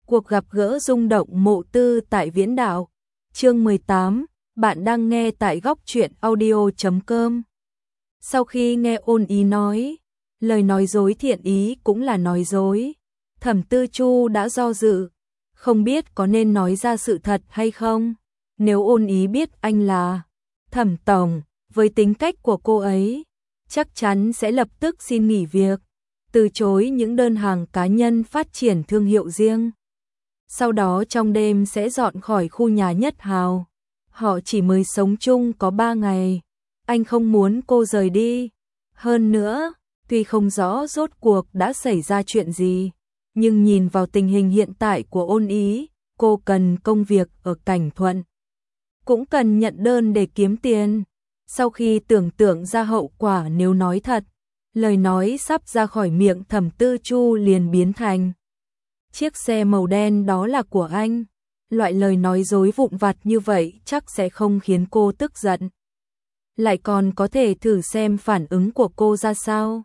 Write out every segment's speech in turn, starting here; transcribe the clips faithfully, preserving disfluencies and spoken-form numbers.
Cuộc gặp gỡ rung động Mộ Tư tại Viễn Đạo. Chương mười tám, bạn đang nghe tại góc truyện audio chấm com. Sau khi nghe Ôn Ý nói, lời nói dối thiện ý cũng là nói dối, Thẩm Tư Chu đã do dự, không biết có nên nói ra sự thật hay không. Nếu Ôn Ý biết anh là Thẩm tổng, với tính cách của cô ấy, chắc chắn sẽ lập tức xin nghỉ việc, từ chối những đơn hàng cá nhân phát triển thương hiệu riêng. Sau đó trong đêm sẽ dọn khỏi khu nhà Nhất Hào. Họ chỉ mới sống chung có ba ngày. Anh không muốn cô rời đi. Hơn nữa, tuy không rõ rốt cuộc đã xảy ra chuyện gì, nhưng nhìn vào tình hình hiện tại của Ôn Ý, cô cần công việc ở Cảnh Thuận, cũng cần nhận đơn để kiếm tiền. Sau khi tưởng tượng ra hậu quả nếu nói thật, lời nói sắp ra khỏi miệng Thẩm Tư Chu liền biến thành: chiếc xe màu đen đó là của anh. Loại lời nói dối vụn vặt như vậy chắc sẽ không khiến cô tức giận. Lại còn có thể thử xem phản ứng của cô ra sao.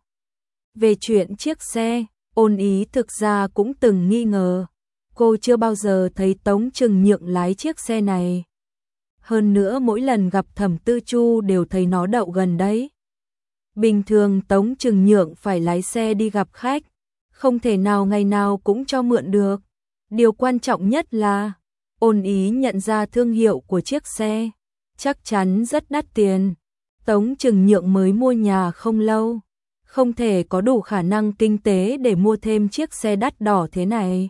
Về chuyện chiếc xe, Ôn Ý thực ra cũng từng nghi ngờ. Cô chưa bao giờ thấy Tống Trừng Nhượng lái chiếc xe này. Hơn nữa mỗi lần gặp Thẩm Tư Chu đều thấy nó đậu gần đấy. Bình thường Tống Trừng Nhượng phải lái xe đi gặp khách, không thể nào ngày nào cũng cho mượn được. Điều quan trọng nhất là Ôn Ý nhận ra thương hiệu của chiếc xe, chắc chắn rất đắt tiền. Tống Trừng Nhượng mới mua nhà không lâu, không thể có đủ khả năng kinh tế để mua thêm chiếc xe đắt đỏ thế này.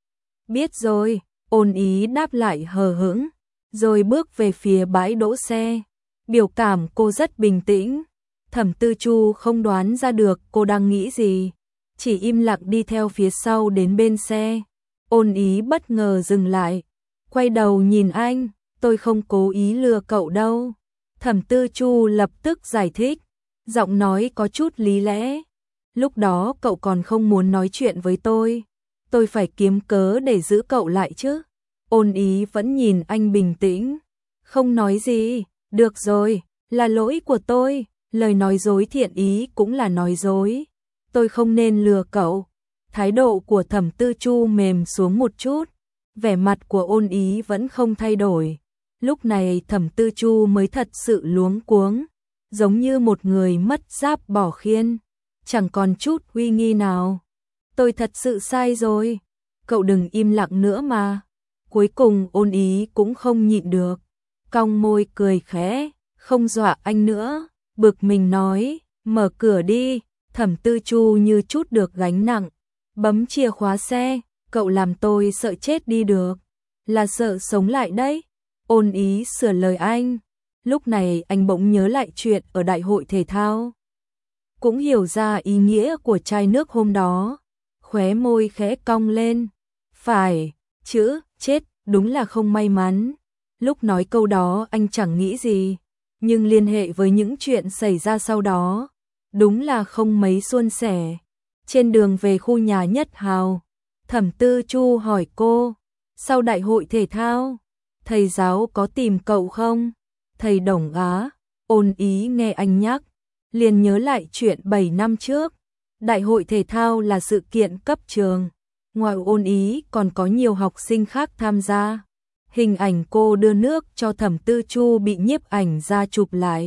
Biết rồi, Ôn Ý đáp lại hờ hững, rồi bước về phía bãi đỗ xe. Biểu cảm cô rất bình tĩnh. Thẩm Tư Chu không đoán ra được cô đang nghĩ gì, chỉ im lặng đi theo phía sau đến bên xe. Ôn Ý bất ngờ dừng lại, quay đầu nhìn anh: tôi không cố ý lừa cậu đâu. Thẩm Tư Chu lập tức giải thích, giọng nói có chút lý lẽ: lúc đó cậu còn không muốn nói chuyện với tôi, tôi phải kiếm cớ để giữ cậu lại chứ. Ôn Ý vẫn nhìn anh bình tĩnh, không nói gì. Được rồi, là lỗi của tôi, lời nói dối thiện ý cũng là nói dối, tôi không nên lừa cậu. Thái độ của Thẩm Tư Chu mềm xuống một chút, vẻ mặt của Ôn Ý vẫn không thay đổi. Lúc này Thẩm Tư Chu mới thật sự luống cuống, giống như một người mất giáp bỏ khiên, chẳng còn chút uy nghi nào. Tôi thật sự sai rồi, cậu đừng im lặng nữa mà. Cuối cùng Ôn Ý cũng không nhịn được, cong môi cười khẽ, không dọa anh nữa, bực mình nói: mở cửa đi. Thẩm Tư Chu như chút được gánh nặng, bấm chìa khóa xe: cậu làm tôi sợ chết đi được, là sợ sống lại đấy. Ôn Ý sửa lời anh. Lúc này anh bỗng nhớ lại chuyện ở đại hội thể thao, cũng hiểu ra ý nghĩa của chai nước hôm đó, khóe môi khẽ cong lên. Phải, chữ chết đúng là không may mắn. Lúc nói câu đó anh chẳng nghĩ gì, nhưng liên hệ với những chuyện xảy ra sau đó, đúng là không mấy suôn sẻ. Trên đường về khu nhà Nhất Hào, Thẩm Tư Chu hỏi cô: sau đại hội thể thao, thầy giáo có tìm cậu không? Thầy Đồng á? Ôn Ý nghe anh nhắc, liền nhớ lại chuyện bảy năm trước. Đại hội thể thao là sự kiện cấp trường, ngoài Ôn Ý còn có nhiều học sinh khác tham gia. Hình ảnh cô đưa nước cho Thẩm Tư Chu bị nhiếp ảnh ra chụp lại.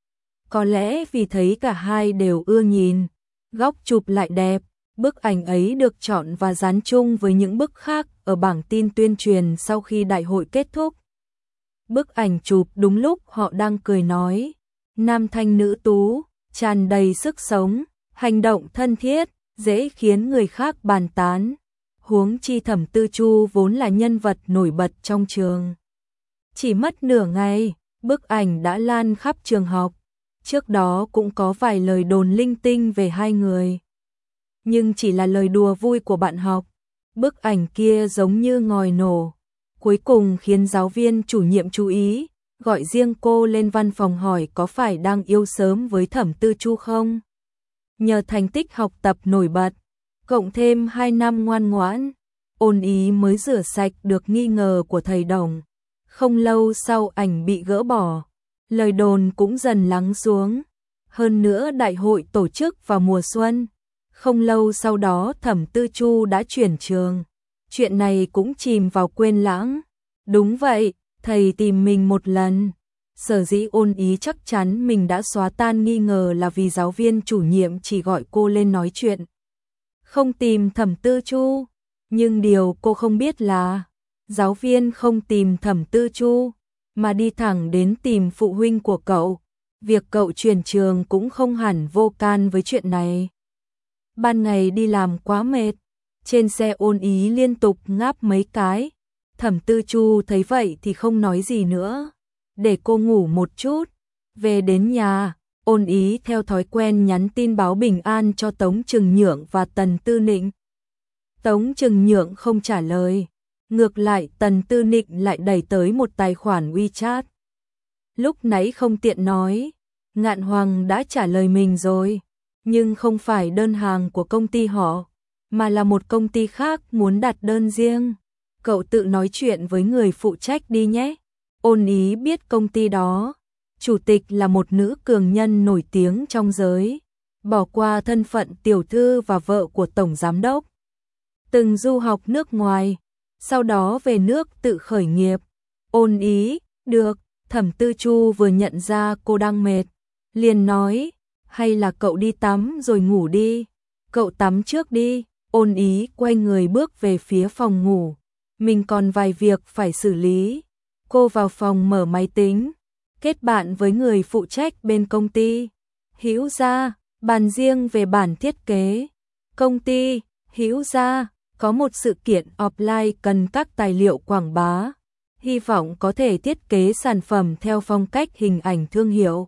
Có lẽ vì thấy cả hai đều ưa nhìn, góc chụp lại đẹp, bức ảnh ấy được chọn và dán chung với những bức khác ở bảng tin tuyên truyền sau khi đại hội kết thúc. Bức ảnh chụp đúng lúc họ đang cười nói, nam thanh nữ tú, tràn đầy sức sống, hành động thân thiết, dễ khiến người khác bàn tán. Huống chi Thẩm Tư Chu vốn là nhân vật nổi bật trong trường. Chỉ mất nửa ngày, bức ảnh đã lan khắp trường học. Trước đó cũng có vài lời đồn linh tinh về hai người, nhưng chỉ là lời đùa vui của bạn học. Bức ảnh kia giống như ngòi nổ, cuối cùng khiến giáo viên chủ nhiệm chú ý, gọi riêng cô lên văn phòng hỏi có phải đang yêu sớm với Thẩm Tư Chu không. Nhờ thành tích học tập nổi bật, cộng thêm hai năm ngoan ngoãn, Ôn Ý mới rửa sạch được nghi ngờ của thầy Đồng. Không lâu sau ảnh bị gỡ bỏ, lời đồn cũng dần lắng xuống. Hơn nữa đại hội tổ chức vào mùa xuân, không lâu sau đó Thẩm Tư Chu đã chuyển trường. chuyện này cũng chìm vào quên lãng. Đúng vậy, thầy tìm mình một lần. Sở dĩ Ôn Ý chắc chắn mình đã xóa tan nghi ngờ là vì giáo viên chủ nhiệm chỉ gọi cô lên nói chuyện, không tìm Thẩm Tư Chu. Nhưng điều cô không biết là giáo viên không tìm Thẩm Tư Chu, mà đi thẳng đến tìm phụ huynh của cậu. Việc cậu chuyển trường cũng không hẳn vô can với chuyện này. Ban ngày đi làm quá mệt, trên xe Ôn Ý liên tục ngáp mấy cái. Thẩm Tư Chu thấy vậy thì không nói gì nữa, để cô ngủ một chút. Về đến nhà, Ôn Ý theo thói quen nhắn tin báo bình an cho Tống Trừng Nhượng và Tần Tư Nịnh. Tống Trừng Nhượng không trả lời, ngược lại Tần Tư Nịnh lại đẩy tới một tài khoản WeChat. Lúc nãy không tiện nói, Ngạn Hoàng đã trả lời mình rồi, nhưng không phải đơn hàng của công ty họ, mà là một công ty khác muốn đặt đơn riêng. Cậu tự nói chuyện với người phụ trách đi nhé. Ôn Ý biết công ty đó, chủ tịch là một nữ cường nhân nổi tiếng trong giới, bỏ qua thân phận tiểu thư và vợ của tổng giám đốc. Từng du học nước ngoài, sau đó về nước tự khởi nghiệp. Ôn Ý, được. Thẩm Tư Chu vừa nhận ra cô đang mệt, liền nói, hay là cậu đi tắm rồi ngủ đi. Cậu tắm trước đi. Ôn Ý quay người bước về phía phòng ngủ, mình còn vài việc phải xử lý. Cô vào phòng mở máy tính, kết bạn với người phụ trách bên công ty. Hữu Gia, bàn riêng về bản thiết kế. Công ty, Hữu Gia, có một sự kiện offline cần các tài liệu quảng bá. Hy vọng có thể thiết kế sản phẩm theo phong cách hình ảnh thương hiệu.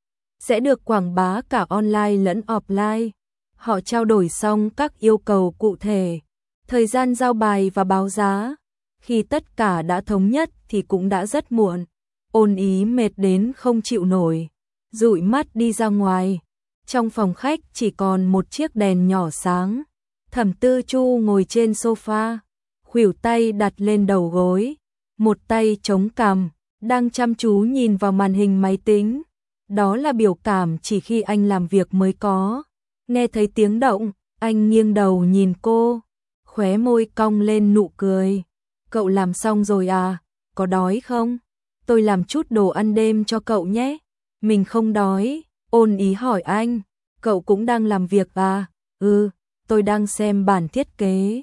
Sẽ được quảng bá cả online lẫn offline. Họ trao đổi xong các yêu cầu cụ thể, thời gian giao bài và báo giá. Khi tất cả đã thống nhất thì cũng đã rất muộn. Ôn Ý mệt đến không chịu nổi, dụi mắt đi ra ngoài. Trong phòng khách chỉ còn một chiếc đèn nhỏ sáng. Thẩm Tư Chu ngồi trên sofa, khuỷu tay đặt lên đầu gối, một tay chống cằm, đang chăm chú nhìn vào màn hình máy tính. Đó là biểu cảm chỉ khi anh làm việc mới có. Nghe thấy tiếng động, anh nghiêng đầu nhìn cô, khóe môi cong lên nụ cười. Cậu làm xong rồi à? Có đói không? Tôi làm chút đồ ăn đêm cho cậu nhé. Mình không đói. Ôn Ý hỏi anh, cậu cũng đang làm việc à? Ừ, tôi đang xem bản thiết kế.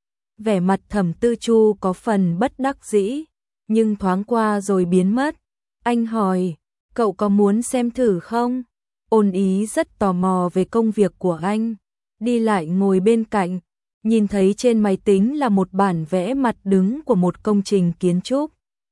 Vẻ mặt Thẩm Tư Chu có phần bất đắc dĩ, nhưng thoáng qua rồi biến mất. Anh hỏi, cậu có muốn xem thử không? Ôn Ý rất tò mò về công việc của anh, đi lại ngồi bên cạnh, nhìn thấy trên máy tính là một bản vẽ mặt đứng của một công trình kiến trúc,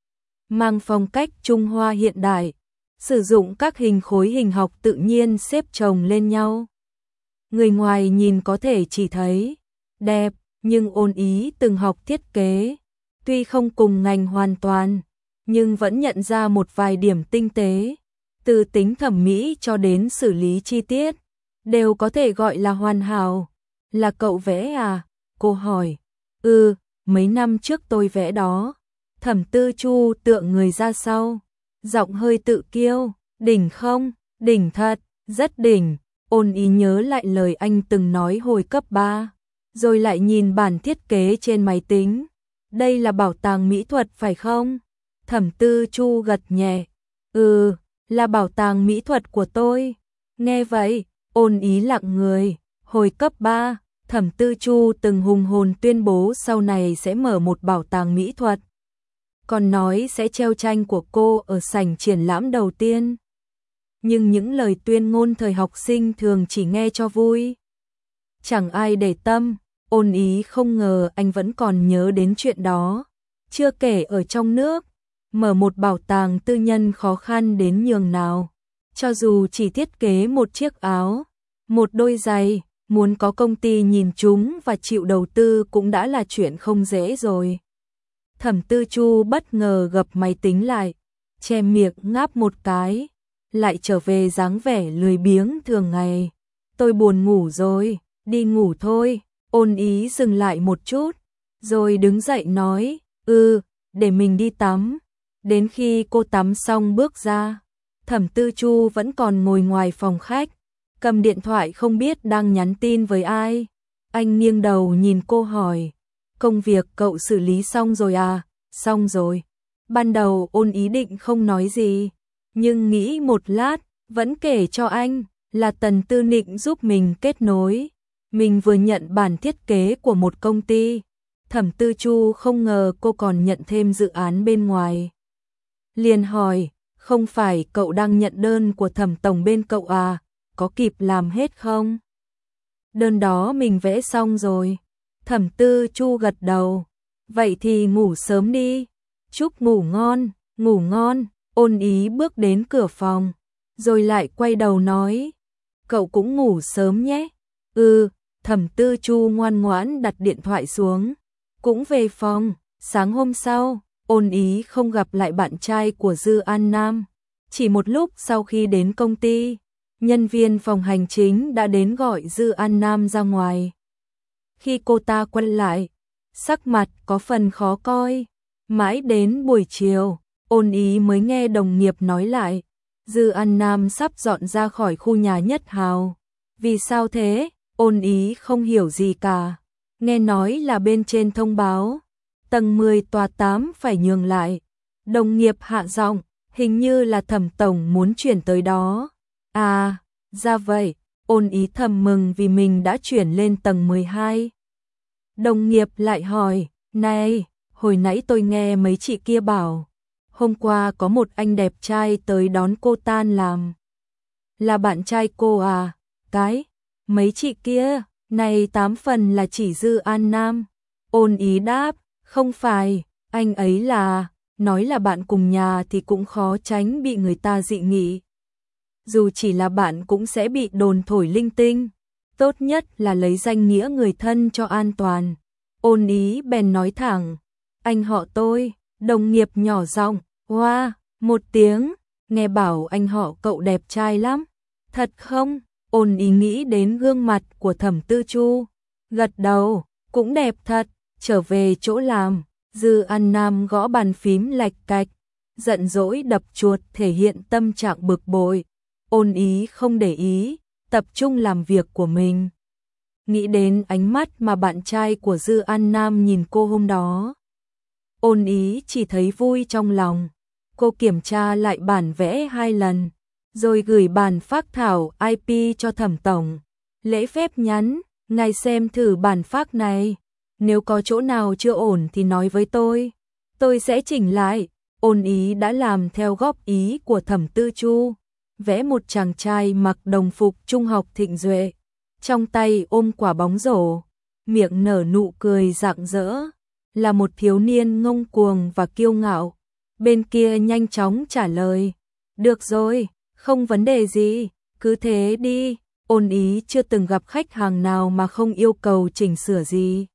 mang phong cách Trung Hoa hiện đại, sử dụng các hình khối hình học tự nhiên xếp chồng lên nhau. Người ngoài nhìn có thể chỉ thấy đẹp, nhưng Ôn Ý từng học thiết kế, tuy không cùng ngành hoàn toàn, nhưng vẫn nhận ra một vài điểm tinh tế. Từ tính thẩm mỹ cho đến xử lý chi tiết, đều có thể gọi là hoàn hảo. Là cậu vẽ à? Cô hỏi. Ừ, mấy năm trước tôi vẽ đó. Thẩm Tư Chu tựa người ra sau, giọng hơi tự kiêu. Đỉnh không? Đỉnh thật, rất đỉnh. Ôn Ý nhớ lại lời anh từng nói hồi cấp ba, rồi lại nhìn bản thiết kế trên máy tính. Đây là bảo tàng mỹ thuật phải không? Thẩm Tư Chu gật nhẹ. Ừ, là bảo tàng mỹ thuật của tôi. Nghe vậy, Ôn Ý lặng người. Hồi cấp ba, Thẩm Tư Chu từng hùng hồn tuyên bố sau này sẽ mở một bảo tàng mỹ thuật, còn nói sẽ treo tranh của cô ở sảnh triển lãm đầu tiên. Nhưng những lời tuyên ngôn thời học sinh thường chỉ nghe cho vui, chẳng ai để tâm. Ôn Ý không ngờ anh vẫn còn nhớ đến chuyện đó. Chưa kể ở trong nước, mở một bảo tàng tư nhân khó khăn đến nhường nào. Cho dù chỉ thiết kế một chiếc áo, một đôi giày, muốn có công ty nhìn chúng và chịu đầu tư cũng đã là chuyện không dễ rồi. Thẩm Tư Chu bất ngờ gập máy tính lại, che miệng ngáp một cái, lại trở về dáng vẻ lười biếng thường ngày. Tôi buồn ngủ rồi, đi ngủ thôi. Ôn Ý dừng lại một chút, rồi đứng dậy nói, ừ, để mình đi tắm. Đến khi cô tắm xong bước ra, Thẩm Tư Chu vẫn còn ngồi ngoài phòng khách, cầm điện thoại không biết đang nhắn tin với ai. Anh nghiêng đầu nhìn cô hỏi, công việc cậu xử lý xong rồi à? Xong rồi. Ban đầu Ôn ý định không nói gì, nhưng nghĩ một lát, vẫn kể cho anh, là Tần Tư Nịnh giúp mình kết nối. Mình vừa nhận bản thiết kế của một công ty. Thẩm Tư Chu không ngờ cô còn nhận thêm dự án bên ngoài. Liền hỏi, không phải cậu đang nhận đơn của Thẩm Tổng bên cậu à, có kịp làm hết không? Đơn đó mình vẽ xong rồi. Thẩm Tư Chu gật đầu. Vậy thì ngủ sớm đi. Chúc ngủ ngon, ngủ ngon. Ôn ý bước đến cửa phòng, rồi lại quay đầu nói, cậu cũng ngủ sớm nhé. Ừ, Thẩm Tư Chu ngoan ngoãn đặt điện thoại xuống, cũng về phòng. Sáng hôm sau, Ôn ý không gặp lại bạn trai của Dư An Nam. Chỉ một lúc sau khi đến công ty, nhân viên phòng hành chính đã đến gọi Dư An Nam ra ngoài. Khi cô ta quay lại, sắc mặt có phần khó coi. Mãi đến buổi chiều, Ôn ý mới nghe đồng nghiệp nói lại, Dư An Nam sắp dọn ra khỏi khu nhà Nhất Hào. Vì sao thế? Ôn ý không hiểu gì cả. Nghe nói là bên trên thông báo, tầng mười tòa tám phải nhường lại. Đồng nghiệp hạ giọng, hình như là Thẩm Tổng muốn chuyển tới đó. À, ra vậy. Ôn ý thầm mừng vì mình đã chuyển lên tầng mười hai. Đồng nghiệp lại hỏi, này, hồi nãy tôi nghe mấy chị kia bảo, hôm qua có một anh đẹp trai tới đón cô tan làm. Là bạn trai cô à? Cái, mấy chị kia, này tám phần là chỉ Dư An Nam. Ôn ý đáp, không phải, anh ấy là, nói là bạn cùng nhà thì cũng khó tránh bị người ta dị nghị. Dù chỉ là bạn cũng sẽ bị đồn thổi linh tinh, tốt nhất là lấy danh nghĩa người thân cho an toàn. Ôn ý bèn nói thẳng, anh họ tôi. Đồng nghiệp nhỏ giọng, hoa, wow, một tiếng, nghe bảo anh họ cậu đẹp trai lắm. Thật không? Ôn ý nghĩ đến gương mặt của Thẩm Tư Chu, gật đầu, cũng đẹp thật. Trở về chỗ làm, Dư An Nam gõ bàn phím lạch cạch, giận dỗi đập chuột thể hiện tâm trạng bực bội. Ôn ý không để ý, tập trung làm việc của mình. Nghĩ đến ánh mắt mà bạn trai của Dư An Nam nhìn cô hôm đó, Ôn ý chỉ thấy vui trong lòng. Cô kiểm tra lại bản vẽ hai lần, rồi gửi bản phác thảo i pê cho Thẩm Tổng. Lễ phép nhắn, ngài xem thử bản phác này. Nếu có chỗ nào chưa ổn thì nói với tôi. Tôi sẽ chỉnh lại. Ôn ý đã làm theo góp ý của Thẩm Tư Chu. Vẽ một chàng trai mặc đồng phục trung học Thịnh Duệ, trong tay ôm quả bóng rổ, miệng nở nụ cười rạng rỡ. Là một thiếu niên ngông cuồng và kiêu ngạo. Bên kia nhanh chóng trả lời, được rồi, không vấn đề gì, cứ thế đi. Ôn ý chưa từng gặp khách hàng nào mà không yêu cầu chỉnh sửa gì,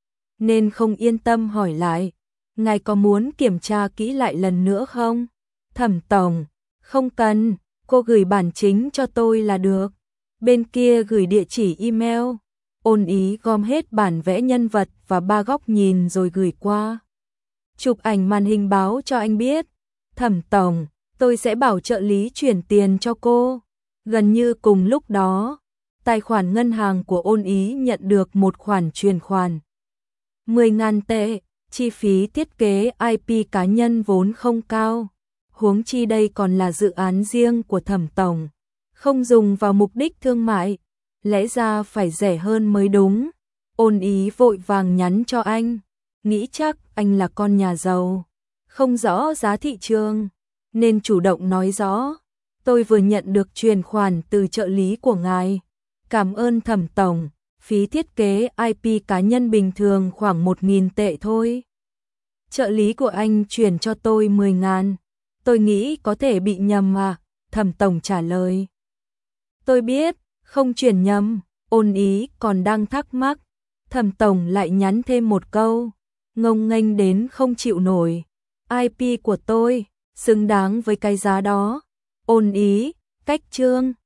nên không yên tâm hỏi lại, ngài có muốn kiểm tra kỹ lại lần nữa không? Thẩm Tổng, không cần, cô gửi bản chính cho tôi là được. Bên kia gửi địa chỉ email. Ôn ý gom hết bản vẽ nhân vật và ba góc nhìn rồi gửi qua. Chụp ảnh màn hình báo cho anh biết. Thẩm Tổng, tôi sẽ bảo trợ lý chuyển tiền cho cô. Gần như cùng lúc đó, tài khoản ngân hàng của Ôn ý nhận được một khoản chuyển khoản mười nghìn tệ. Chi phí thiết kế i pê cá nhân vốn không cao, huống chi đây còn là dự án riêng của Thẩm Tổng, không dùng vào mục đích thương mại, lẽ ra phải rẻ hơn mới đúng. Ôn ý vội vàng nhắn cho anh, nghĩ chắc anh là con nhà giàu, không rõ giá thị trường, nên chủ động nói rõ, tôi vừa nhận được chuyển khoản từ trợ lý của ngài. Cảm ơn Thẩm Tổng, phí thiết kế i pê cá nhân bình thường khoảng một nghìn tệ thôi. Trợ lý của anh chuyển cho tôi mười nghìn, tôi nghĩ có thể bị nhầm à? Thẩm Tổng trả lời. Tôi biết, không chuyển nhầm. Ôn ý còn đang thắc mắc, Thẩm Tổng lại nhắn thêm một câu, ngông nghênh đến không chịu nổi. i pê của tôi, xứng đáng với cái giá đó. Ôn ý, cách chương.